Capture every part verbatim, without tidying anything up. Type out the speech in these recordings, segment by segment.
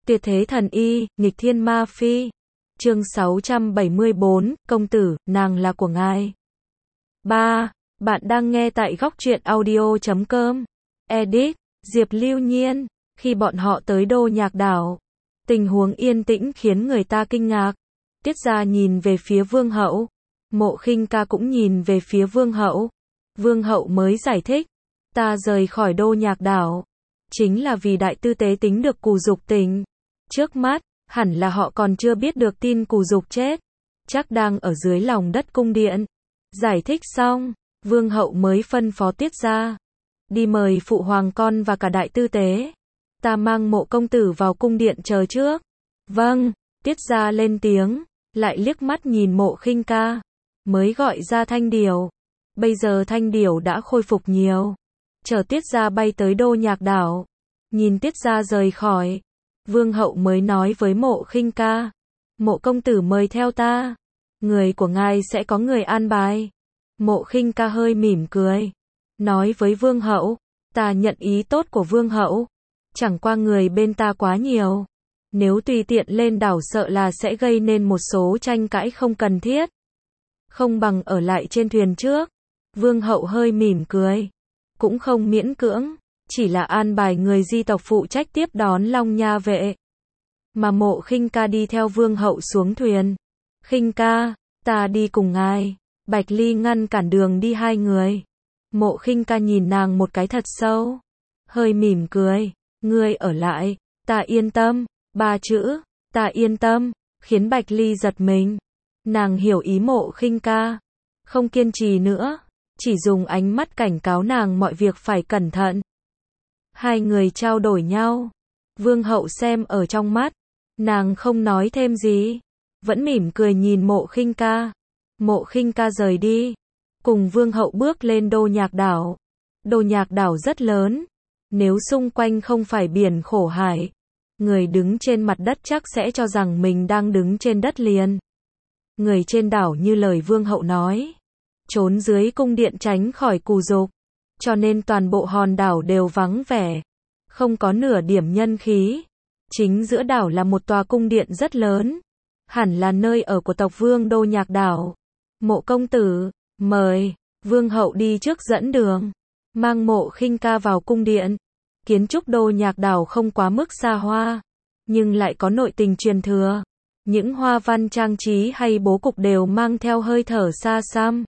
Tuyệt thế thần y, nghịch thiên ma phi. Chương sáu trăm bảy mươi bốn, công tử, nàng là của ngài. ba. Bạn đang nghe tại góc truyện audio chấm com. Edit, Diệp Lưu Nhiên. Khi bọn họ tới Đô Nhạc Đảo, tình huống yên tĩnh khiến người ta kinh ngạc. Tiết Gia nhìn về phía Vương Hậu. Mộ Khinh Ca cũng nhìn về phía Vương Hậu. Vương Hậu mới giải thích. Ta rời khỏi Đô Nhạc Đảo chính là vì đại tư tế tính được Cù Dục tỉnh. Trước mắt, hẳn là họ còn chưa biết được tin Cù Dục chết. Chắc đang ở dưới lòng đất cung điện. Giải thích xong, Vương Hậu mới phân phó Tiết Gia. Đi mời phụ hoàng con và cả đại tư tế. Ta mang Mộ công tử vào cung điện chờ trước. Vâng, Tiết Gia lên tiếng, lại liếc mắt nhìn Mộ Khinh Ca. Mới gọi ra Thanh Điểu. Bây giờ Thanh Điểu đã khôi phục nhiều. Chờ Tiết Gia bay tới Đô Nhạc Đảo. Nhìn Tiết Gia rời khỏi. Vương Hậu mới nói với Mộ Khinh Ca. Mộ công tử mời theo ta. Người của ngài sẽ có người an bài. Mộ Khinh Ca hơi mỉm cười. Nói với Vương Hậu. Ta nhận ý tốt của Vương Hậu. Chẳng qua người bên ta quá nhiều. Nếu tùy tiện lên đảo sợ là sẽ gây nên một số tranh cãi không cần thiết. Không bằng ở lại trên thuyền trước. Vương Hậu hơi mỉm cười. Cũng không miễn cưỡng. Chỉ là an bài người di tộc phụ trách tiếp đón Long Nha vệ. Mà Mộ Khinh Ca đi theo Vương Hậu xuống thuyền. Khinh Ca, ta đi cùng ngài. Bạch Ly ngăn cản đường đi hai người. Mộ Khinh Ca nhìn nàng một cái thật sâu. Hơi mỉm cười. Ngươi ở lại, ta yên tâm. Ba chữ, ta yên tâm, khiến Bạch Ly giật mình. Nàng hiểu ý Mộ Khinh Ca. Không kiên trì nữa. Chỉ dùng ánh mắt cảnh cáo nàng mọi việc phải cẩn thận. Hai người trao đổi nhau. Vương Hậu xem ở trong mắt. Nàng không nói thêm gì. Vẫn mỉm cười nhìn Mộ Khinh Ca. Mộ Khinh Ca rời đi. Cùng Vương Hậu bước lên Đô Nhạc Đảo. Đô Nhạc Đảo rất lớn. Nếu xung quanh không phải biển khổ hải, người đứng trên mặt đất chắc sẽ cho rằng mình đang đứng trên đất liền. Người trên đảo như lời Vương Hậu nói. Trốn dưới cung điện tránh khỏi Cù Dục. Cho nên toàn bộ hòn đảo đều vắng vẻ. Không có nửa điểm nhân khí. Chính giữa đảo là một tòa cung điện rất lớn. Hẳn là nơi ở của tộc Vương Đô Nhạc Đảo. Mộ công tử, mời. Vương Hậu đi trước dẫn đường. Mang Mộ Khinh Ca vào cung điện. Kiến trúc Đô Nhạc Đảo không quá mức xa hoa. Nhưng lại có nội tình truyền thừa. Những hoa văn trang trí hay bố cục đều mang theo hơi thở xa xăm.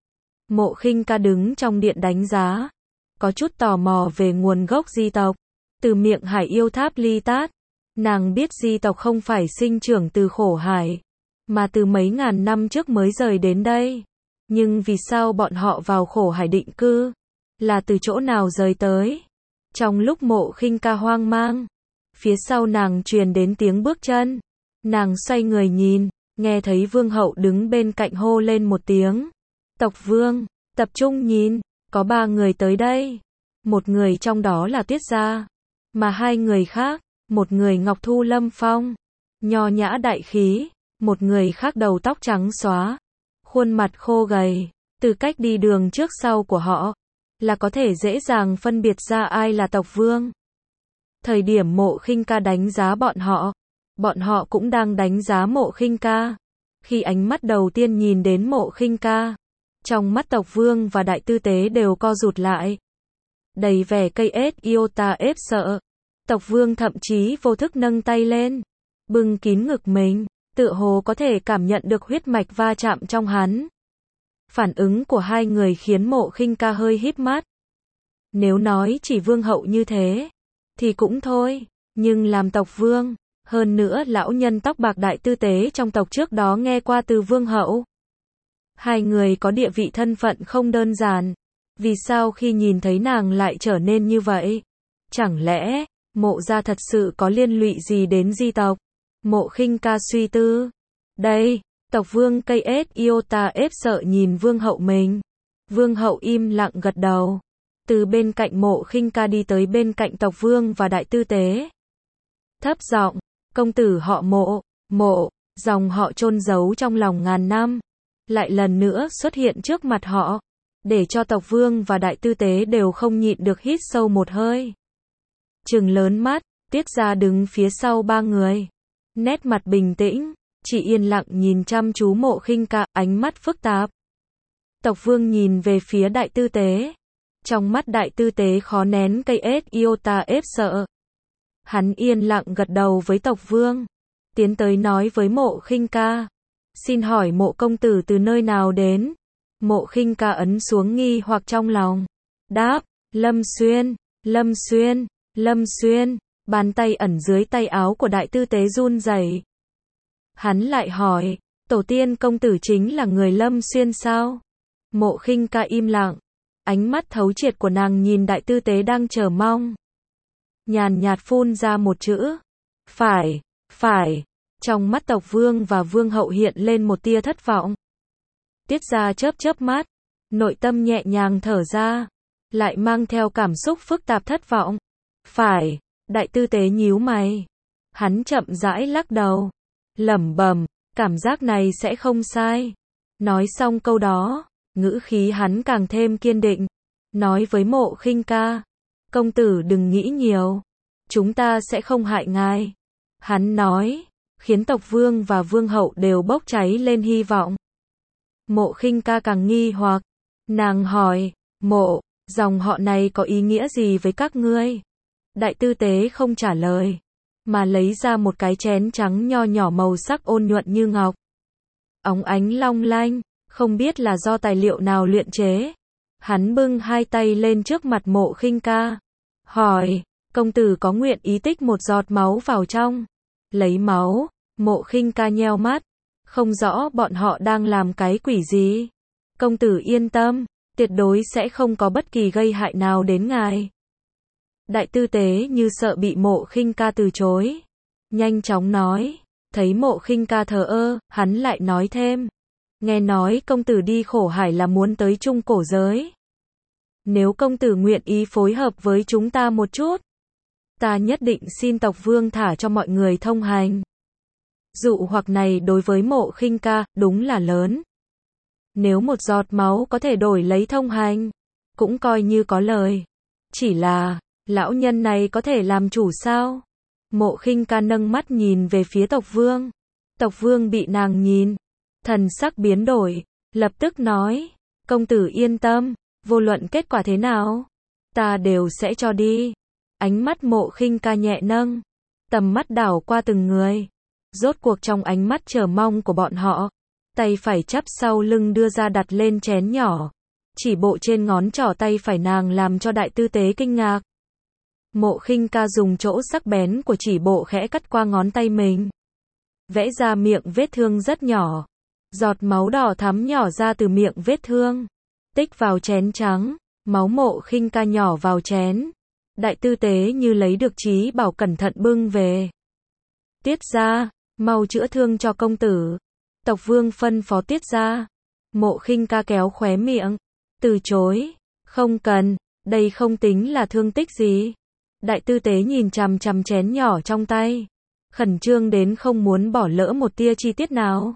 Mộ Khinh Ca đứng trong điện đánh giá. Có chút tò mò về nguồn gốc di tộc. Từ miệng Hải Yêu Tháp Ly Tát. Nàng biết di tộc không phải sinh trưởng từ khổ hải. Mà từ mấy ngàn năm trước mới rời đến đây. Nhưng vì sao bọn họ vào khổ hải định cư? Là từ chỗ nào rời tới? Trong lúc Mộ Khinh Ca hoang mang. Phía sau nàng truyền đến tiếng bước chân. Nàng xoay người nhìn. Nghe thấy Vương Hậu đứng bên cạnh hô lên một tiếng. Tộc Vương, tập trung nhìn. Có ba người tới đây. Một người trong đó là Tiết Gia. Mà hai người khác. Một người Ngọc Thu Lâm Phong. Nho nhã đại khí. Một người khác đầu tóc trắng xóa. Khuôn mặt khô gầy. Từ cách đi đường trước sau của họ. Là có thể dễ dàng phân biệt ra ai là tộc Vương. Thời điểm Mộ Khinh Ca đánh giá bọn họ. Bọn họ cũng đang đánh giá Mộ Khinh Ca. Khi ánh mắt đầu tiên nhìn đến Mộ Khinh Ca. Trong mắt tộc Vương và đại tư tế đều co rụt lại. Đầy vẻ cây ết iota ép sợ. Tộc Vương thậm chí vô thức nâng tay lên. Bưng kín ngực mình. Tựa hồ có thể cảm nhận được huyết mạch va chạm trong hắn. Phản ứng của hai người khiến Mộ Khinh Ca hơi híp mắt. Nếu nói chỉ Vương Hậu như thế. Thì cũng thôi. Nhưng làm tộc Vương. Hơn nữa lão nhân tóc bạc đại tư tế trong tộc trước đó nghe qua từ Vương Hậu. Hai người có địa vị thân phận không đơn giản. Vì sao khi nhìn thấy nàng lại trở nên như vậy? Chẳng lẽ, Mộ gia thật sự có liên lụy gì đến di tộc? Mộ Khinh Ca suy tư. Đây, tộc Vương cây ết iota ép sợ nhìn Vương Hậu mình. Vương Hậu im lặng gật đầu. Từ bên cạnh Mộ Khinh Ca đi tới bên cạnh tộc Vương và đại tư tế. Thấp giọng, công tử họ Mộ, Mộ, dòng họ chôn giấu trong lòng ngàn năm. Lại lần nữa xuất hiện trước mặt họ. Để cho tộc Vương và đại tư tế đều không nhịn được hít sâu một hơi. Trừng lớn mắt, Tiết Gia đứng phía sau ba người, nét mặt bình tĩnh, chỉ yên lặng nhìn chăm chú Mộ Khinh Ca, ánh mắt phức tạp. Tộc Vương nhìn về phía Đại Tư Tế. Trong mắt Đại Tư Tế khó nén cây ết iota ép sợ. Hắn yên lặng gật đầu với Tộc Vương, tiến tới nói với Mộ Khinh Ca. Xin hỏi Mộ công tử từ nơi nào đến? Mộ Khinh Ca ấn xuống nghi hoặc trong lòng. Đáp, Lâm Xuyên, Lâm Xuyên, Lâm Xuyên. Bàn tay ẩn dưới tay áo của Đại Tư Tế run rẩy. Hắn lại hỏi, tổ tiên công tử chính là người Lâm Xuyên sao? Mộ Khinh Ca im lặng. Ánh mắt thấu triệt của nàng nhìn Đại Tư Tế đang chờ mong. Nhàn nhạt phun ra một chữ. Phải, phải. Trong mắt Tộc Vương và Vương hậu hiện lên một tia thất vọng. Tiết Gia chớp chớp mắt, nội tâm nhẹ nhàng thở ra, lại mang theo cảm xúc phức tạp thất vọng. Phải, Đại Tư Tế nhíu mày. Hắn chậm rãi lắc đầu, lẩm bẩm, cảm giác này sẽ không sai. Nói xong câu đó, ngữ khí hắn càng thêm kiên định, nói với Mộ Khinh Ca, công tử đừng nghĩ nhiều, chúng ta sẽ không hại ngài. Hắn nói, khiến Tộc Vương và Vương hậu đều bốc cháy lên hy vọng. Mộ Khinh Ca càng nghi hoặc, nàng hỏi, Mộ, dòng họ này có ý nghĩa gì với các ngươi? Đại Tư Tế không trả lời, mà lấy ra một cái chén trắng nho nhỏ màu sắc ôn nhuận như ngọc, óng ánh long lanh, không biết là do tài liệu nào luyện chế. Hắn bưng hai tay lên trước mặt Mộ Khinh Ca, hỏi, công tử có nguyện ý tích một giọt máu vào trong? Lấy máu? Mộ Khinh Ca nheo mắt, không rõ bọn họ đang làm cái quỷ gì. Công tử yên tâm, tuyệt đối sẽ không có bất kỳ gây hại nào đến ngài. Đại Tư Tế như sợ bị Mộ Khinh Ca từ chối, nhanh chóng nói. Thấy Mộ Khinh Ca thờ ơ, hắn lại nói thêm, nghe nói công tử đi khổ hải là muốn tới Trung Cổ giới. Nếu công tử nguyện ý phối hợp với chúng ta một chút, ta nhất định xin Tộc Vương thả cho mọi người thông hành. Dụ hoặc này đối với Mộ Khinh Ca đúng là lớn. Nếu một giọt máu có thể đổi lấy thông hành, cũng coi như có lời. Chỉ là, lão nhân này có thể làm chủ sao? Mộ Khinh Ca nâng mắt nhìn về phía Tộc Vương. Tộc Vương bị nàng nhìn, thần sắc biến đổi, lập tức nói, công tử yên tâm, vô luận kết quả thế nào, ta đều sẽ cho đi. Ánh mắt Mộ Khinh Ca nhẹ nâng, tầm mắt đảo qua từng người. Rốt cuộc trong ánh mắt chờ mong của bọn họ, tay phải chắp sau lưng đưa ra đặt lên chén nhỏ, chỉ bộ trên ngón trỏ tay phải nàng làm cho Đại Tư Tế kinh ngạc. Mộ Khinh Ca dùng chỗ sắc bén của chỉ bộ khẽ cắt qua ngón tay mình, vẽ ra miệng vết thương rất nhỏ. Giọt máu đỏ thắm nhỏ ra từ miệng vết thương, tích vào chén trắng, máu Mộ Khinh Ca nhỏ vào chén. Đại Tư Tế như lấy được trí bảo cẩn thận bưng về. Tiết Gia, mau chữa thương cho công tử. Tộc Vương phân phó Tiết Gia. Mộ Khinh Ca kéo khóe miệng, từ chối, không cần, đây không tính là thương tích gì. Đại Tư Tế nhìn chằm chằm chén nhỏ trong tay, khẩn trương đến không muốn bỏ lỡ một tia chi tiết nào.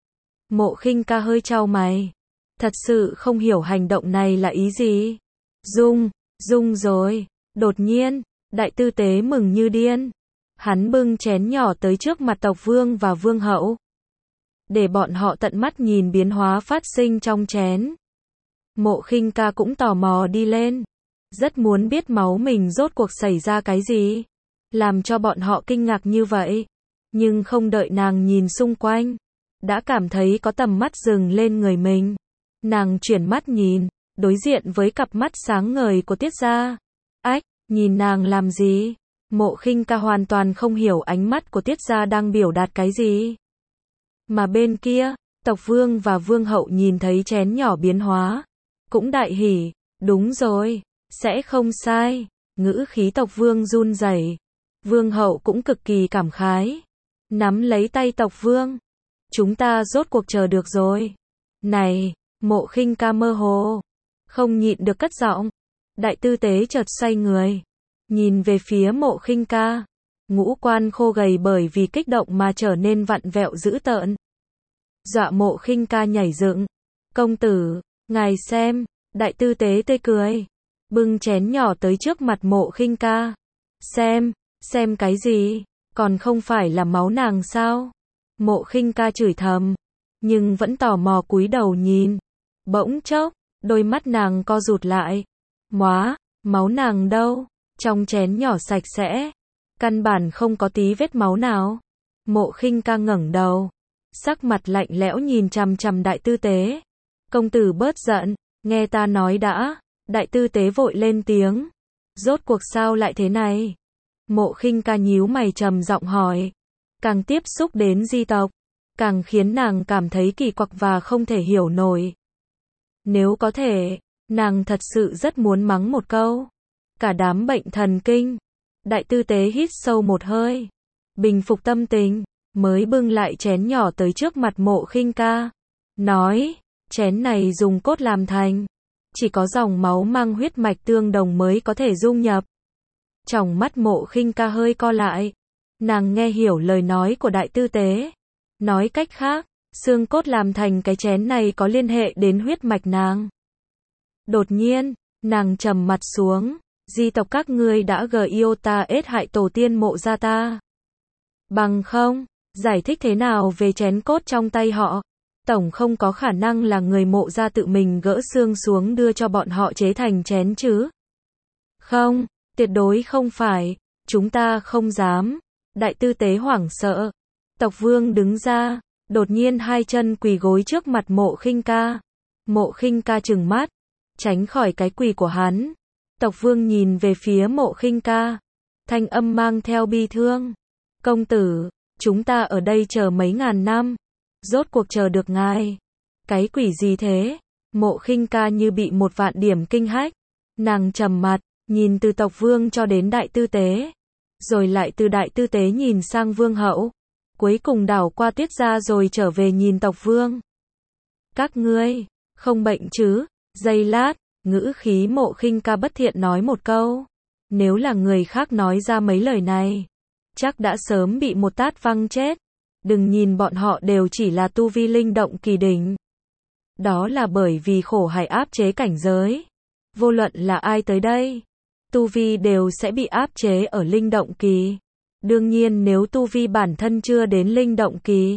Mộ Khinh Ca hơi chau mày, thật sự không hiểu hành động này là ý gì. Dung, dung rồi. Đột nhiên, Đại Tư Tế mừng như điên. Hắn bưng chén nhỏ tới trước mặt Tộc Vương và Vương hậu, để bọn họ tận mắt nhìn biến hóa phát sinh trong chén. Mộ Khinh Ca cũng tò mò đi lên, rất muốn biết máu mình rốt cuộc xảy ra cái gì, làm cho bọn họ kinh ngạc như vậy. Nhưng không đợi nàng nhìn xung quanh, đã cảm thấy có tầm mắt dừng lên người mình. Nàng chuyển mắt nhìn, đối diện với cặp mắt sáng ngời của Tiết Gia. Ách, nhìn nàng làm gì? Mộ Khinh Ca hoàn toàn không hiểu ánh mắt của Tiết Gia đang biểu đạt cái gì. Mà bên kia, Tộc Vương và Vương hậu nhìn thấy chén nhỏ biến hóa, cũng đại hỉ. Đúng rồi, sẽ không sai. Ngữ khí Tộc Vương run rẩy. Vương hậu cũng cực kỳ cảm khái, nắm lấy tay Tộc Vương. Chúng ta rốt cuộc chờ được rồi. Này, Mộ Khinh Ca mơ hồ, không nhịn được cất giọng. Đại Tư Tế chợt xoay người, nhìn về phía Mộ Khinh Ca. Ngũ quan khô gầy bởi vì kích động mà trở nên vặn vẹo dữ tợn. Dọa Mộ Khinh Ca nhảy dựng. Công tử, ngài xem. Đại Tư Tế tươi cười, bưng chén nhỏ tới trước mặt Mộ Khinh Ca. Xem, Xem cái gì? Còn không phải là máu nàng sao? Mộ Khinh Ca chửi thầm, nhưng vẫn tò mò cúi đầu nhìn. Bỗng chốc, đôi mắt nàng co rụt lại. Móa, máu nàng đâu? Trong chén nhỏ sạch sẽ, căn bản không có tí vết máu nào. Mộ Khinh Ca ngẩng đầu, sắc mặt lạnh lẽo nhìn chằm chằm Đại Tư Tế. Công tử bớt giận, nghe ta nói đã. Đại Tư Tế vội lên tiếng. Rốt cuộc sao lại thế này? Mộ Khinh Ca nhíu mày trầm giọng hỏi. Càng tiếp xúc đến di tộc, càng khiến nàng cảm thấy kỳ quặc và không thể hiểu nổi. Nếu có thể, nàng thật sự rất muốn mắng một câu. Cả đám bệnh thần kinh. Đại Tư Tế hít sâu một hơi, bình phục tâm tình, mới bưng lại chén nhỏ tới trước mặt Mộ Khinh Ca. Nói, chén này dùng cốt làm thành. Chỉ có dòng máu mang huyết mạch tương đồng mới có thể dung nhập. Tròng mắt Mộ Khinh Ca hơi co lại. Nàng nghe hiểu lời nói của Đại Tư Tế. Nói cách khác, xương cốt làm thành cái chén này có liên hệ đến huyết mạch nàng. Đột nhiên, nàng trầm mặt xuống. Di tộc các ngươi đã gờ yêu ta ết hại tổ tiên Mộ gia ta. Bằng không, giải thích thế nào về chén cốt trong tay họ? Tổng không có khả năng là người Mộ gia tự mình gỡ xương xuống đưa cho bọn họ chế thành chén chứ? Không, tuyệt đối không phải, chúng ta không dám. Đại Tư Tế hoảng sợ. Tộc Vương đứng ra, đột nhiên hai chân quỳ gối trước mặt Mộ Khinh Ca. Mộ Khinh Ca trừng mắt, tránh khỏi cái quỳ của hắn. Tộc Vương nhìn về phía Mộ Khinh Ca, thanh âm mang theo bi thương. Công tử, chúng ta ở đây chờ mấy ngàn năm, rốt cuộc chờ được ngài. Cái quỷ gì thế? Mộ Khinh Ca như bị một vạn điểm kinh hách. Nàng trầm mặt, nhìn từ Tộc Vương cho đến Đại Tư Tế, rồi lại từ Đại Tư Tế nhìn sang Vương hậu, cuối cùng đảo qua Tuyết gia rồi trở về nhìn Tộc Vương. Các ngươi, không bệnh chứ? Giây lát, ngữ khí Mộ Khinh Ca bất thiện nói một câu. Nếu là người khác nói ra mấy lời này, chắc đã sớm bị một tát văng chết. Đừng nhìn bọn họ đều chỉ là tu vi linh động kỳ đỉnh. Đó là bởi vì khổ hải áp chế cảnh giới. Vô luận là ai tới đây, tu vi đều sẽ bị áp chế ở linh động kỳ. Đương nhiên nếu tu vi bản thân chưa đến linh động kỳ,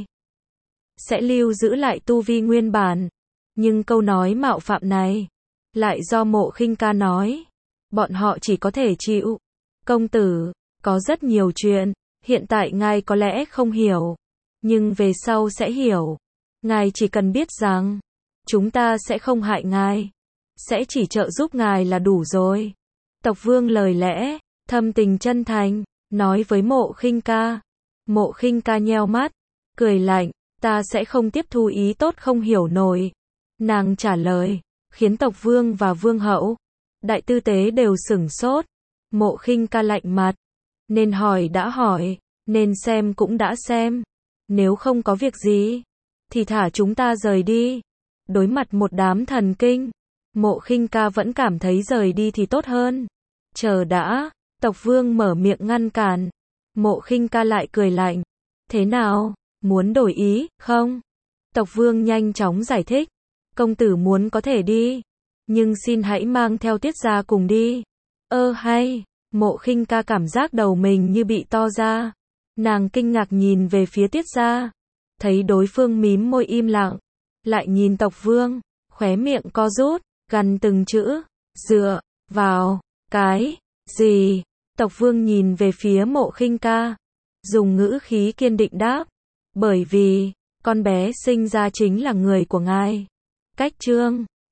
sẽ lưu giữ lại tu vi nguyên bản. Nhưng câu nói mạo phạm này, lại do Mộ Khinh Ca nói. Bọn họ chỉ có thể chịu. Công tử, có rất nhiều chuyện, hiện tại ngài có lẽ không hiểu, nhưng về sau sẽ hiểu. Ngài chỉ cần biết rằng, chúng ta sẽ không hại ngài, sẽ chỉ trợ giúp ngài là đủ rồi. Tộc Vương lời lẽ, thâm tình chân thành, nói với Mộ Khinh Ca. Mộ Khinh Ca nheo mắt, cười lạnh, ta sẽ không tiếp thu ý tốt không hiểu nổi. Nàng trả lời, khiến Tộc Vương và Vương hậu, Đại Tư Tế đều sửng sốt. Mộ Khinh Ca lạnh mặt, nên hỏi đã hỏi, nên xem cũng đã xem. Nếu không có việc gì, thì thả chúng ta rời đi. Đối mặt một đám thần kinh, Mộ Khinh Ca vẫn cảm thấy rời đi thì tốt hơn. Chờ đã, Tộc Vương mở miệng ngăn cản. Mộ Khinh Ca lại cười lạnh. Thế nào, muốn đổi ý, không? Tộc Vương nhanh chóng giải thích. Công tử muốn có thể đi, nhưng xin hãy mang theo Tuyết gia cùng đi. Ơ hay, Mộ Khinh Ca cảm giác đầu mình như bị to ra. Nàng kinh ngạc nhìn về phía Tuyết gia, thấy đối phương mím môi im lặng, lại nhìn Tộc Vương, khóe miệng co rút, gằn từng chữ, dựa vào cái gì? Tộc Vương nhìn về phía Mộ Khinh Ca, dùng ngữ khí kiên định đáp, bởi vì con bé sinh ra chính là người của ngài. Cách chương